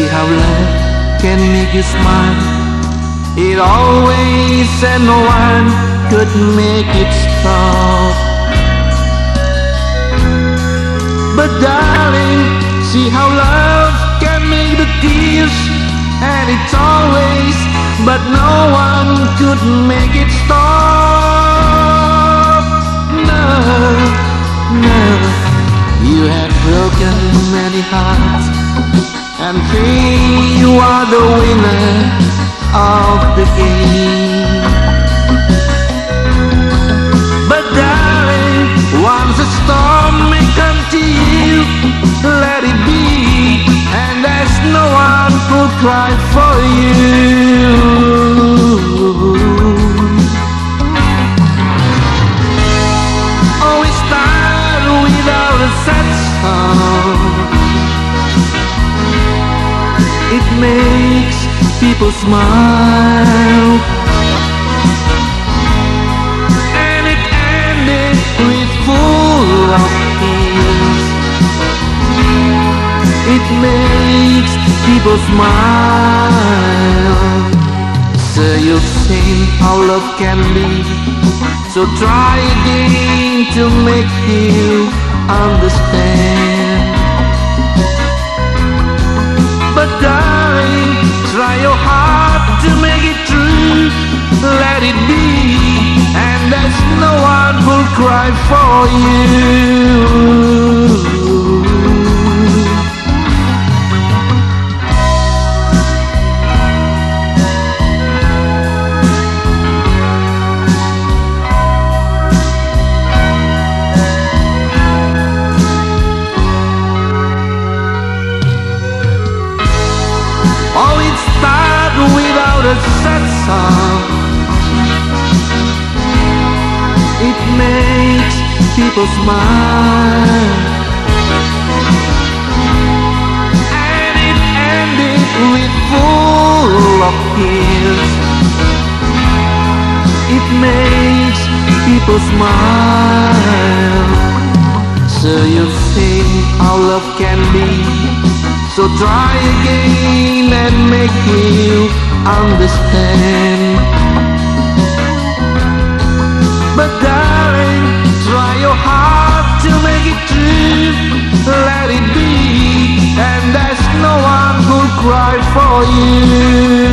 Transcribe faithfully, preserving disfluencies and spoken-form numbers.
See how love can make you smile. It always and no one could make it stop. But darling, see how love can make the tears, and it's always, but no one could make it stop. No, no, you have broken many hearts, and think you are the winner of the game. But darling, once a storm may come to you, let it be, and there's no one who'll cry for you. Always start without a sad song. It makes people smile, and it ended with full of tears. It makes people smile. So you've seen how love can be, so try again to make you understand. But darling, try your hard to make it true. Let it be, and there's no one who'll cry for you. Oh, it starts without a sad song. It makes people smile, and it ended with full of tears. It makes people smile. So you see how love can be, so try again and make you understand. But darling, try your hard to make it true. Let it be, and there's no one who'll cry for you.